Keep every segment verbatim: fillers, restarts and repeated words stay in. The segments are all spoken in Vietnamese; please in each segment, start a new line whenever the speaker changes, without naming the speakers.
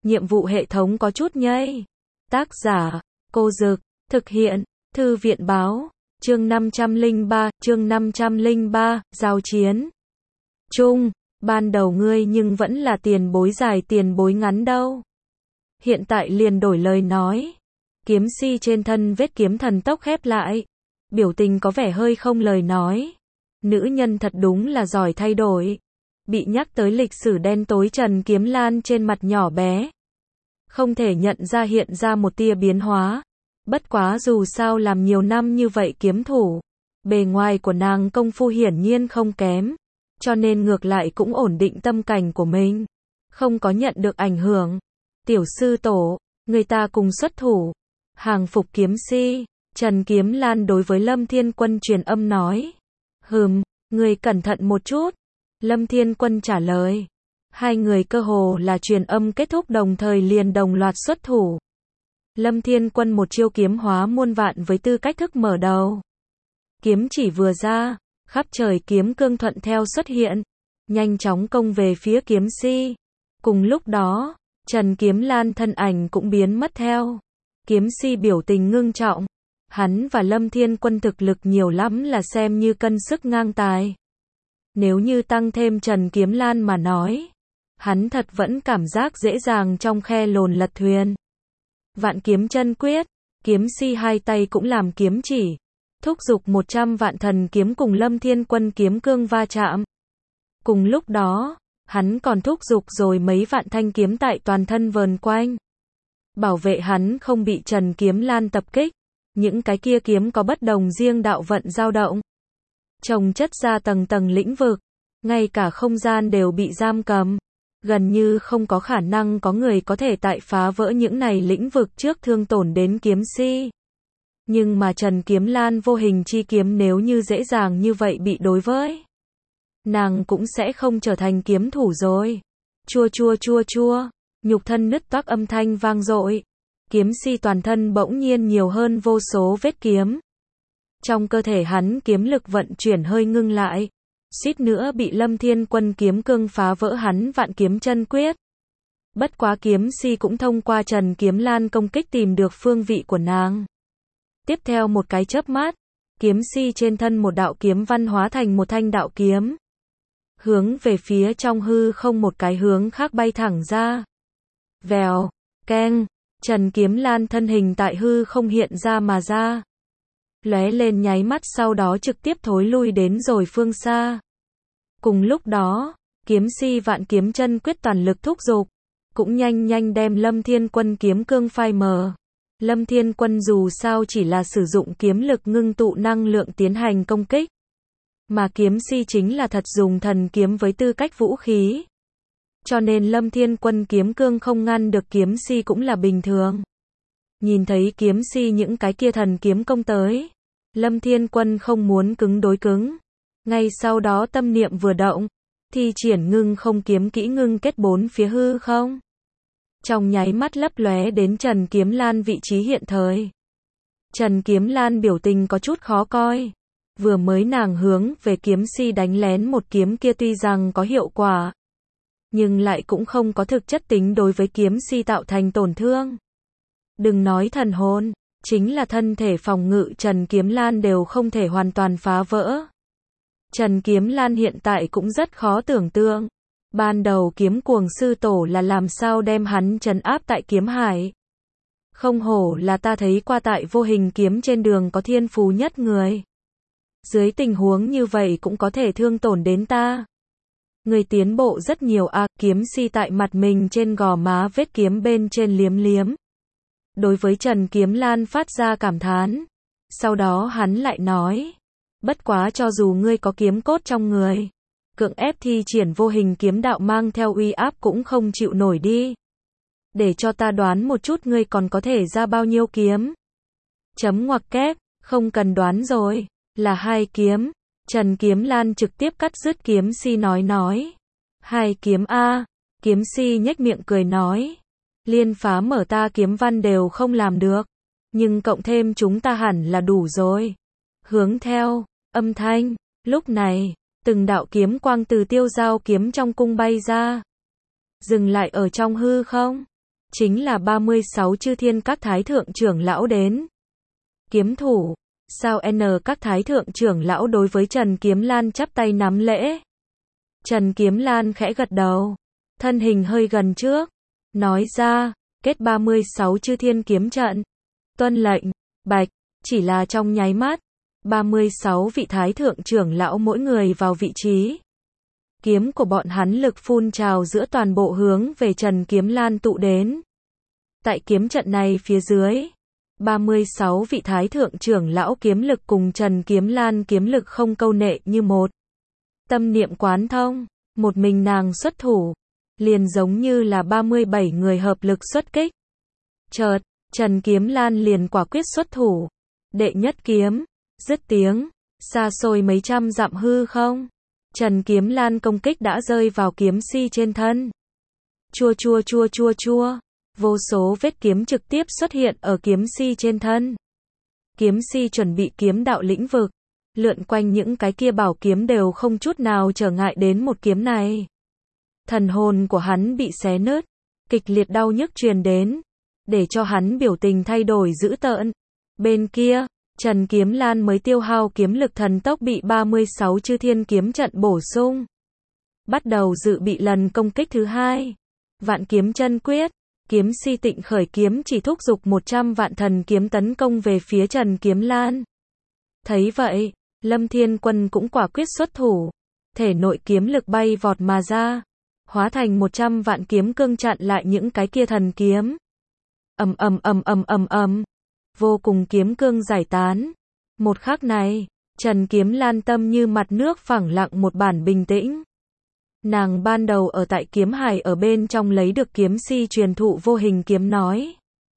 nhiệm vụ hệ thống có chút nhây. Tác giả, Cô Dực, thực hiện, Thư viện báo, chương năm trăm lẻ ba, chương năm trăm lẻ ba, giao chiến. Chung, ban đầu ngươi nhưng vẫn là tiền bối dài tiền bối ngắn đâu. Hiện tại liền đổi lời nói. Kiếm si trên thân vết kiếm thần tốc khép lại. Biểu tình có vẻ hơi không lời nói. Nữ nhân thật đúng là giỏi thay đổi. Bị nhắc tới lịch sử đen tối Trần Kiếm Lan trên mặt nhỏ bé. Không thể nhận ra hiện ra một tia biến hóa. Bất quá dù sao làm nhiều năm như vậy kiếm thủ. Bề ngoài của nàng công phu hiển nhiên không kém. Cho nên ngược lại cũng ổn định tâm cảnh của mình. Không có nhận được ảnh hưởng. Tiểu sư tổ, người ta cùng xuất thủ. Hàng phục kiếm si. Trần Kiếm Lan đối với Lâm Thiên Quân truyền âm nói. Hừm, người cẩn thận một chút. Lâm Thiên Quân trả lời. Hai người cơ hồ là truyền âm kết thúc đồng thời liền đồng loạt xuất thủ. Lâm Thiên Quân một chiêu kiếm hóa muôn vạn với tư cách thức mở đầu. Kiếm chỉ vừa ra, khắp trời kiếm cương thuận theo xuất hiện, nhanh chóng công về phía kiếm si. Cùng lúc đó, Trần Kiếm Lan thân ảnh cũng biến mất theo. Kiếm si biểu tình ngưng trọng. Hắn và Lâm Thiên Quân thực lực nhiều lắm là xem như cân sức ngang tài. Nếu như tăng thêm Trần Kiếm Lan mà nói, hắn thật vẫn cảm giác dễ dàng trong khe lồn lật thuyền. Vạn kiếm chân quyết, kiếm si hai tay cũng làm kiếm chỉ. Thúc giục một trăm vạn thần kiếm cùng Lâm Thiên Quân kiếm cương va chạm. Cùng lúc đó, hắn còn thúc giục rồi mấy vạn thanh kiếm tại toàn thân vờn quanh. Bảo vệ hắn không bị Trần Kiếm Lan tập kích. Những cái kia kiếm có bất đồng riêng đạo vận dao động. Chồng chất ra tầng tầng lĩnh vực. Ngay cả không gian đều bị giam cầm. Gần như không có khả năng có người có thể tại phá vỡ những này lĩnh vực trước thương tổn đến kiếm si. Nhưng mà Trần Kiếm Lan vô hình chi kiếm nếu như dễ dàng như vậy bị đối với. Nàng cũng sẽ không trở thành kiếm thủ rồi. Chua chua chua chua. Nhục thân nứt toác âm thanh vang dội. Kiếm si toàn thân bỗng nhiên nhiều hơn vô số vết kiếm. Trong cơ thể hắn kiếm lực vận chuyển hơi ngưng lại. Suýt nữa bị Lâm Thiên Quân kiếm cương phá vỡ hắn vạn kiếm chân quyết. Bất quá kiếm si cũng thông qua Trần Kiếm Lan công kích tìm được phương vị của nàng. Tiếp theo một cái chớp mắt, kiếm si trên thân một đạo kiếm văn hóa thành một thanh đạo kiếm. Hướng về phía trong hư không một cái hướng khác bay thẳng ra. Vèo, keng, Trần Kiếm Lan thân hình tại hư không hiện ra mà ra. Lóe lên nháy mắt sau đó trực tiếp thối lui đến rồi phương xa. Cùng lúc đó, kiếm si vạn kiếm chân quyết toàn lực thúc giục, cũng nhanh nhanh đem Lâm Thiên Quân kiếm cương phai mờ. Lâm Thiên Quân dù sao chỉ là sử dụng kiếm lực ngưng tụ năng lượng tiến hành công kích. Mà kiếm si chính là thật dùng thần kiếm với tư cách vũ khí. Cho nên Lâm Thiên Quân kiếm cương không ngăn được kiếm si cũng là bình thường. Nhìn thấy kiếm si những cái kia thần kiếm công tới. Lâm Thiên Quân không muốn cứng đối cứng. Ngay sau đó tâm niệm vừa động. Thi triển ngưng không kiếm kỹ ngưng kết bốn phía hư không. Trong nháy mắt lấp lóe đến Trần Kiếm Lan vị trí hiện thời. Trần Kiếm Lan biểu tình có chút khó coi. Vừa mới nàng hướng về kiếm si đánh lén một kiếm kia tuy rằng có hiệu quả. Nhưng lại cũng không có thực chất tính đối với kiếm si tạo thành tổn thương. Đừng nói thần hồn, chính là thân thể phòng ngự Trần Kiếm Lan đều không thể hoàn toàn phá vỡ. Trần Kiếm Lan hiện tại cũng rất khó tưởng tượng. Ban đầu kiếm cuồng sư tổ là làm sao đem hắn trấn áp tại kiếm hải. Không hổ là ta thấy qua tại vô hình kiếm trên đường có thiên phú nhất người. Dưới tình huống như vậy cũng có thể thương tổn đến ta. Người tiến bộ rất nhiều à, kiếm si tại mặt mình trên gò má vết kiếm bên trên liếm liếm. Đối với Trần Kiếm Lan phát ra cảm thán. Sau đó hắn lại nói. Bất quá cho dù ngươi có kiếm cốt trong người. Cưỡng ép thi triển vô hình kiếm đạo mang theo uy áp cũng không chịu nổi đi. Để cho ta đoán một chút ngươi còn có thể ra bao nhiêu kiếm. Chấm ngoặc kép, không cần đoán rồi, là hai kiếm. Trần Kiếm Lan trực tiếp cắt dứt kiếm si nói nói. Hai kiếm A, kiếm si nhếch miệng cười nói. Liên phá mở ta kiếm văn đều không làm được. Nhưng cộng thêm chúng ta hẳn là đủ rồi. Hướng theo, âm thanh, lúc này. Từng đạo kiếm quang từ tiêu giao kiếm trong cung bay ra. Dừng lại ở trong hư không. chính là ba mươi sáu chư thiên các thái thượng trưởng lão đến. Kiếm thủ, sao N các thái thượng trưởng lão đối với Trần Kiếm Lan chắp tay nắm lễ. Trần Kiếm Lan khẽ gật đầu, thân hình hơi gần trước, nói ra, kết ba mươi sáu chư thiên kiếm trận. Tuân lệnh, bạch, chỉ là trong nháy mắt, ba mươi sáu vị thái thượng trưởng lão mỗi người vào vị trí. Kiếm của bọn hắn lực phun trào giữa toàn bộ hướng về Trần Kiếm Lan tụ đến. Tại kiếm trận này phía dưới, ba mươi sáu vị thái thượng trưởng lão kiếm lực cùng Trần Kiếm Lan kiếm lực không câu nệ như một. Tâm niệm quán thông, một mình nàng xuất thủ, liền giống như là ba mươi bảy người hợp lực xuất kích. Chợt, Trần Kiếm Lan liền quả quyết xuất thủ. Đệ nhất kiếm, dứt tiếng, xa xôi mấy trăm dặm hư không. Trần Kiếm Lan công kích đã rơi vào kiếm si trên thân. Chua chua chua chua chua, vô số vết kiếm trực tiếp xuất hiện ở kiếm si trên thân. Kiếm si chuẩn bị kiếm đạo lĩnh vực, lượn quanh những cái kia bảo kiếm đều không chút nào trở ngại đến một kiếm này. Thần hồn của hắn bị xé nứt, kịch liệt đau nhức truyền đến, để cho hắn biểu tình thay đổi dữ tợn. Bên kia, Trần Kiếm Lan mới tiêu hao kiếm lực thần tốc bị ba mươi sáu chư thiên kiếm trận bổ sung. Bắt đầu dự bị lần công kích thứ hai. Vạn kiếm chân quyết, kiếm si tịnh khởi kiếm chỉ thúc giục một trăm vạn thần kiếm tấn công về phía Trần Kiếm Lan. Thấy vậy, Lâm Thiên Quân cũng quả quyết xuất thủ. Thể nội kiếm lực bay vọt mà ra, hóa thành một trăm vạn kiếm cương chặn lại những cái kia thần kiếm. Ầm ầm ầm ầm ầm ầm, vô cùng kiếm cương giải tán. Một khắc này, Trần Kiếm Lan tâm như mặt nước phẳng lặng một bản bình tĩnh. Nàng ban đầu ở tại kiếm hải ở bên trong lấy được kiếm si truyền thụ vô hình kiếm nói.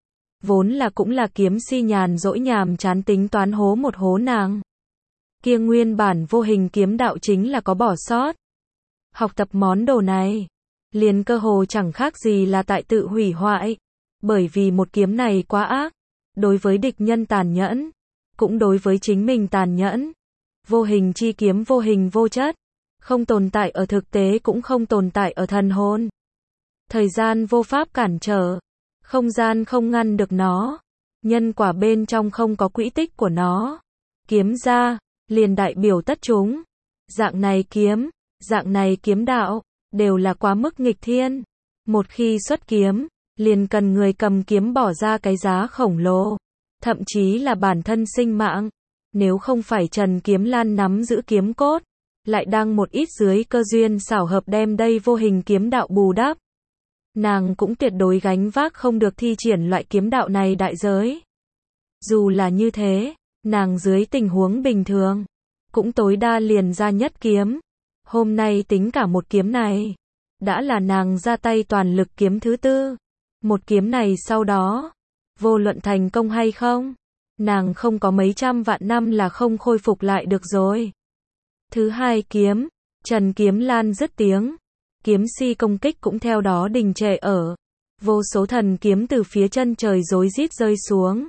Vốn là cũng là kiếm si nhàn dỗi nhàm chán tính toán hố một hố nàng. Kia nguyên bản vô hình kiếm đạo chính là có bỏ sót. Học tập món đồ này, liền cơ hồ chẳng khác gì là tại tự hủy hoại. Bởi vì một kiếm này quá ác, đối với địch nhân tàn nhẫn, cũng đối với chính mình tàn nhẫn. Vô hình chi kiếm vô hình vô chất, không tồn tại ở thực tế cũng không tồn tại ở thần hồn. Thời gian vô pháp cản trở, không gian không ngăn được nó, nhân quả bên trong không có quỹ tích của nó. Kiếm ra, liền đại biểu tất chúng. Dạng này kiếm, dạng này kiếm đạo, đều là quá mức nghịch thiên. Một khi xuất kiếm, liền cần người cầm kiếm bỏ ra cái giá khổng lồ, thậm chí là bản thân sinh mạng. Nếu không phải Trần Kiếm Lan nắm giữ kiếm cốt, lại đang một ít dưới cơ duyên xảo hợp đem đây vô hình kiếm đạo bù đắp, nàng cũng tuyệt đối gánh vác không được thi triển loại kiếm đạo này đại giới. Dù là như thế, nàng dưới tình huống bình thường, cũng tối đa liền ra nhất kiếm. Hôm nay tính cả một kiếm này, đã là nàng ra tay toàn lực kiếm thứ tư. Một kiếm này sau đó, vô luận thành công hay không, nàng không có mấy trăm vạn năm là không khôi phục lại được rồi. Thứ hai kiếm, Trần Kiếm Lan dứt tiếng, kiếm si công kích cũng theo đó đình trệ ở. Vô số thần kiếm từ phía chân trời rối rít rơi xuống.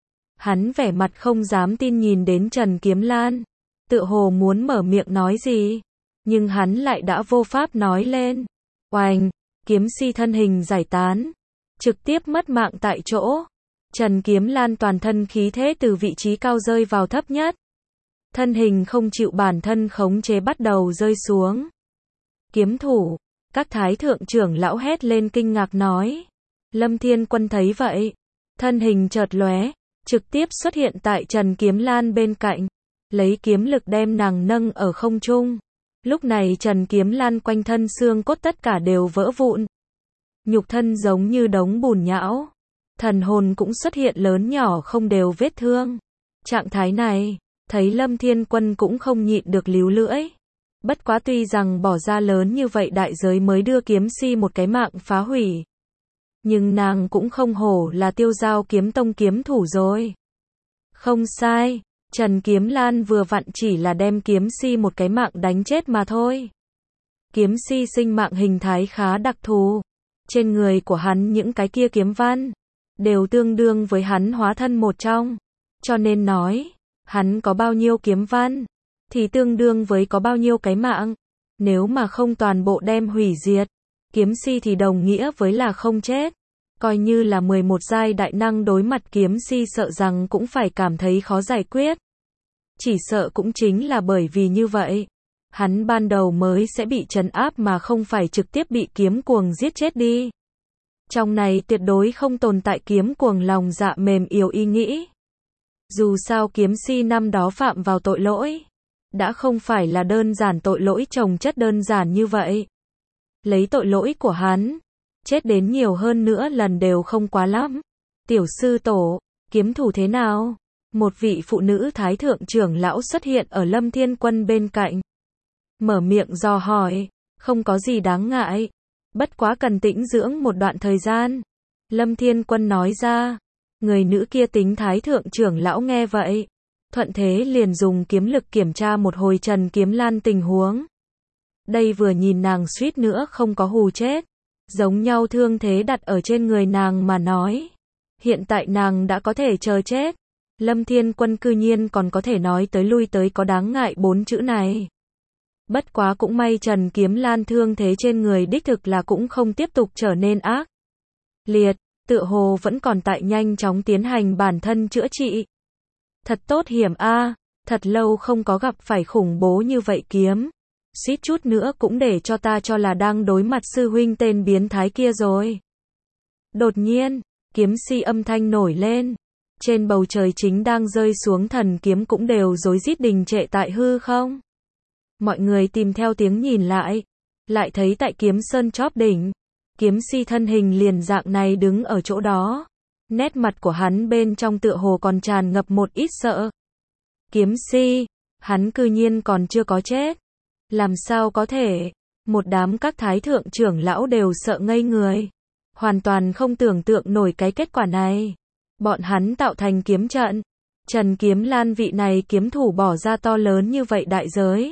Hắn vẻ mặt không dám tin nhìn đến Trần Kiếm Lan, tựa hồ muốn mở miệng nói gì, nhưng hắn lại đã vô pháp nói lên. Oành, kiếm si thân hình giải tán, trực tiếp mất mạng tại chỗ. Trần Kiếm Lan toàn thân khí thế từ vị trí cao rơi vào thấp nhất. Thân hình không chịu bản thân khống chế bắt đầu rơi xuống. Kiếm thủ, các thái thượng trưởng lão hét lên kinh ngạc nói. Lâm Thiên Quân thấy vậy, thân hình chợt lóe, trực tiếp xuất hiện tại Trần Kiếm Lan bên cạnh, lấy kiếm lực đem nàng nâng ở không trung. Lúc này Trần Kiếm Lan quanh thân xương cốt tất cả đều vỡ vụn. Nhục thân giống như đống bùn nhão. Thần hồn cũng xuất hiện lớn nhỏ không đều vết thương. Trạng thái này, thấy Lâm Thiên Quân cũng không nhịn được líu lưỡi. Bất quá tuy rằng bỏ ra lớn như vậy đại giới mới đưa kiếm si một cái mạng phá hủy, nhưng nàng cũng không hổ là Tiêu Giao Kiếm Tông kiếm thủ rồi. Không sai, Trần Kiếm Lan vừa vặn chỉ là đem kiếm si một cái mạng đánh chết mà thôi. Kiếm si sinh mạng hình thái khá đặc thù. Trên người của hắn những cái kia kiếm văn, đều tương đương với hắn hóa thân một trong. Cho nên nói, hắn có bao nhiêu kiếm văn, thì tương đương với có bao nhiêu cái mạng. Nếu mà không toàn bộ đem hủy diệt, kiếm si thì đồng nghĩa với là không chết. Coi như là mười một giai đại năng đối mặt kiếm si sợ rằng cũng phải cảm thấy khó giải quyết. Chỉ sợ cũng chính là bởi vì như vậy, hắn ban đầu mới sẽ bị trấn áp mà không phải trực tiếp bị kiếm cuồng giết chết đi. Trong này tuyệt đối không tồn tại kiếm cuồng lòng dạ mềm yếu ý nghĩ. Dù sao kiếm si năm đó phạm vào tội lỗi, đã không phải là đơn giản tội lỗi chồng chất đơn giản như vậy. Lấy tội lỗi của hắn, chết đến nhiều hơn nữa lần đều không quá lắm. Tiểu sư tổ, kiếm thủ thế nào? Một vị phụ nữ thái thượng trưởng lão xuất hiện ở Lâm Thiên Quân bên cạnh. Mở miệng dò hỏi, không có gì đáng ngại. Bất quá cần tĩnh dưỡng một đoạn thời gian. Lâm Thiên Quân nói ra. Người nữ kia tính thái thượng trưởng lão nghe vậy. Thuận thế liền dùng kiếm lực kiểm tra một hồi Trần Kiếm Lan tình huống. Đây vừa nhìn nàng suýt nữa không có hù chết. Giống nhau thương thế đặt ở trên người nàng mà nói. Hiện tại nàng đã có thể chờ chết. Lâm Thiên Quân cư nhiên còn có thể nói tới lui tới có đáng ngại bốn chữ này. Bất quá cũng may Trần Kiếm Lan thương thế trên người đích thực là cũng không tiếp tục trở nên ác liệt, tựa hồ vẫn còn tại nhanh chóng tiến hành bản thân chữa trị. Thật tốt hiểm a, thật lâu không có gặp phải khủng bố như vậy kiếm. Suýt chút nữa cũng để cho ta cho là đang đối mặt sư huynh tên biến thái kia rồi. Đột nhiên, kiếm si âm thanh nổi lên. Trên bầu trời chính đang rơi xuống thần kiếm cũng đều rối rít đình trệ tại hư không. Mọi người tìm theo tiếng nhìn lại, lại thấy tại kiếm sơn chóp đỉnh, kiếm si thân hình liền dạng này đứng ở chỗ đó. Nét mặt của hắn bên trong tựa hồ còn tràn ngập một ít sợ. Kiếm si, hắn cư nhiên còn chưa có chết. Làm sao có thể? Một đám các thái thượng trưởng lão đều sợ ngây người. Hoàn toàn không tưởng tượng nổi cái kết quả này. Bọn hắn tạo thành kiếm trận. Trần Kiếm Lan vị này kiếm thủ bỏ ra to lớn như vậy đại giới.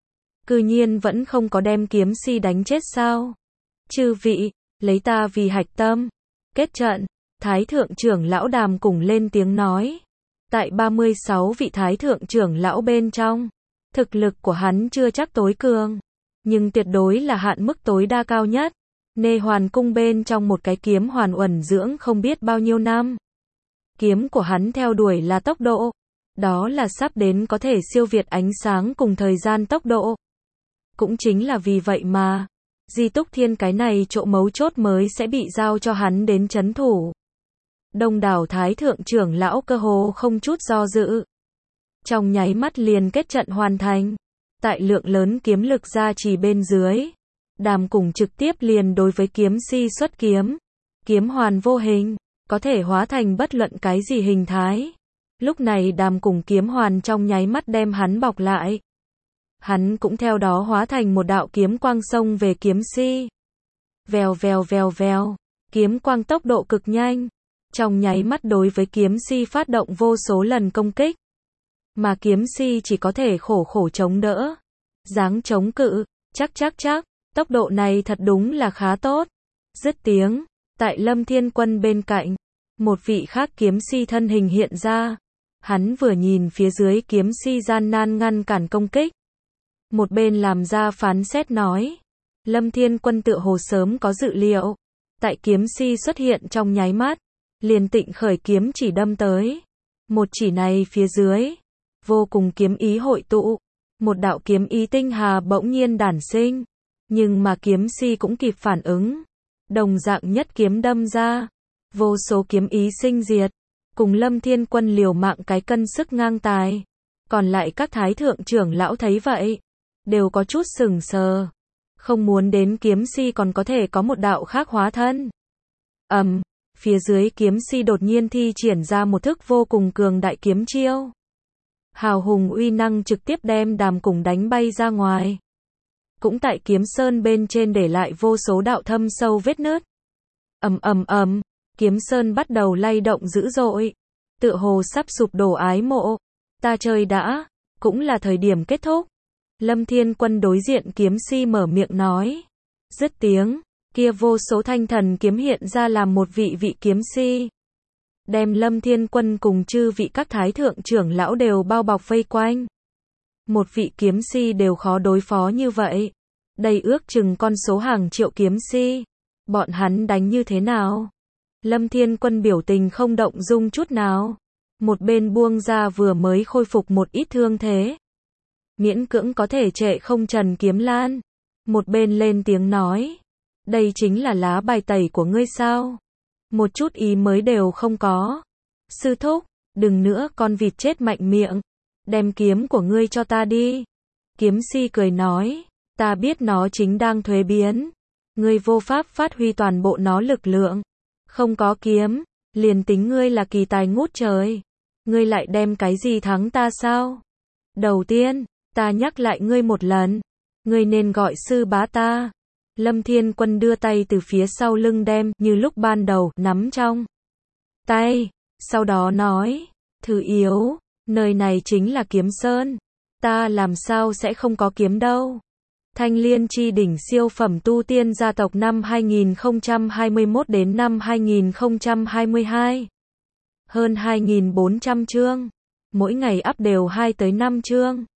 Cư nhiên vẫn không có đem kiếm si đánh chết sao? Chư vị, lấy ta vì hạch tâm. Kết trận, thái thượng trưởng lão Đàm cùng lên tiếng nói. Tại ba mươi sáu vị thái thượng trưởng lão bên trong, thực lực của hắn chưa chắc tối cường, nhưng tuyệt đối là hạn mức tối đa cao nhất. Nê Hoàn cung bên trong một cái kiếm hoàn uẩn dưỡng không biết bao nhiêu năm. Kiếm của hắn theo đuổi là tốc độ. Đó là sắp đến có thể siêu việt ánh sáng cùng thời gian tốc độ. Cũng chính là vì vậy mà, Di Túc Thiên cái này chỗ mấu chốt mới sẽ bị giao cho hắn đến trấn thủ. Đông đảo thái thượng trưởng lão cơ hồ không chút do dự. Trong nháy mắt liền kết trận hoàn thành. Tại lượng lớn kiếm lực ra trì bên dưới, Đàm cùng trực tiếp liền đối với kiếm si xuất kiếm. Kiếm hoàn vô hình, có thể hóa thành bất luận cái gì hình thái. Lúc này Đàm cùng kiếm hoàn trong nháy mắt đem hắn bọc lại. Hắn cũng theo đó hóa thành một đạo kiếm quang xông về kiếm si. Vèo vèo vèo vèo, kiếm quang tốc độ cực nhanh. Trong nháy mắt đối với kiếm si phát động vô số lần công kích. Mà kiếm si chỉ có thể khổ khổ chống đỡ. Dáng chống cự, chắc chắc chắc, tốc độ này thật đúng là khá tốt. Dứt tiếng, tại Lâm Thiên Quân bên cạnh, một vị khác kiếm si thân hình hiện ra. Hắn vừa nhìn phía dưới kiếm si gian nan ngăn cản công kích. Một bên làm ra phán xét nói. Lâm Thiên Quân tựa hồ sớm có dự liệu. Tại kiếm si xuất hiện trong nháy mắt, liền tịnh khởi kiếm chỉ đâm tới. Một chỉ này phía dưới, vô cùng kiếm ý hội tụ. Một đạo kiếm ý tinh hà bỗng nhiên đản sinh. Nhưng mà kiếm si cũng kịp phản ứng. Đồng dạng nhất kiếm đâm ra. Vô số kiếm ý sinh diệt. Cùng Lâm Thiên Quân liều mạng cái cân sức ngang tài. Còn lại các thái thượng trưởng lão thấy vậy, đều có chút sừng sờ. Không muốn đến kiếm si còn có thể có một đạo khác hóa thân. Ầm, um, phía dưới kiếm si đột nhiên thi triển ra một thức vô cùng cường đại kiếm chiêu. Hào hùng uy năng trực tiếp đem Đàm cùng đánh bay ra ngoài. Cũng tại kiếm sơn bên trên để lại vô số đạo thâm sâu vết nứt. Ầm ầm ầm, kiếm sơn bắt đầu lay động dữ dội. Tựa hồ sắp sụp đổ ái mộ. Ta chơi đã, cũng là thời điểm kết thúc. Lâm Thiên Quân đối diện kiếm si mở miệng nói. Dứt tiếng, kia vô số thanh thần kiếm hiện ra làm một vị vị kiếm si. Đem Lâm Thiên Quân cùng chư vị các thái thượng trưởng lão đều bao bọc vây quanh. Một vị kiếm si đều khó đối phó như vậy. Đây ước chừng con số hàng triệu kiếm si. Bọn hắn đánh như thế nào? Lâm Thiên Quân biểu tình không động dung chút nào. Một bên buông ra vừa mới khôi phục một ít thương thế. Miễn cưỡng có thể trệ không Trần Kiếm Lan. Một bên lên tiếng nói. Đây chính là lá bài tẩy của ngươi sao? Một chút ý mới đều không có. Sư thúc, đừng nữa con vịt chết mạnh miệng. Đem kiếm của ngươi cho ta đi. Kiếm si cười nói. Ta biết nó chính đang thuế biến. Ngươi vô pháp phát huy toàn bộ nó lực lượng. Không có kiếm, liền tính ngươi là kỳ tài ngút trời. Ngươi lại đem cái gì thắng ta sao? Đầu tiên, ta nhắc lại ngươi một lần. Ngươi nên gọi sư bá ta. Lâm Thiên Quân đưa tay từ phía sau lưng đem, như lúc ban đầu, nắm trong tay. Sau đó nói, Thư Yếu, nơi này chính là Kiếm Sơn. Ta làm sao sẽ không có kiếm đâu. Thanh Liên chi đỉnh siêu phẩm tu tiên gia tộc năm hai nghìn không trăm hai mươi mốt đến năm hai nghìn không trăm hai mươi hai. Hơn hai nghìn bốn trăm chương. Mỗi ngày up đều hai tới năm chương.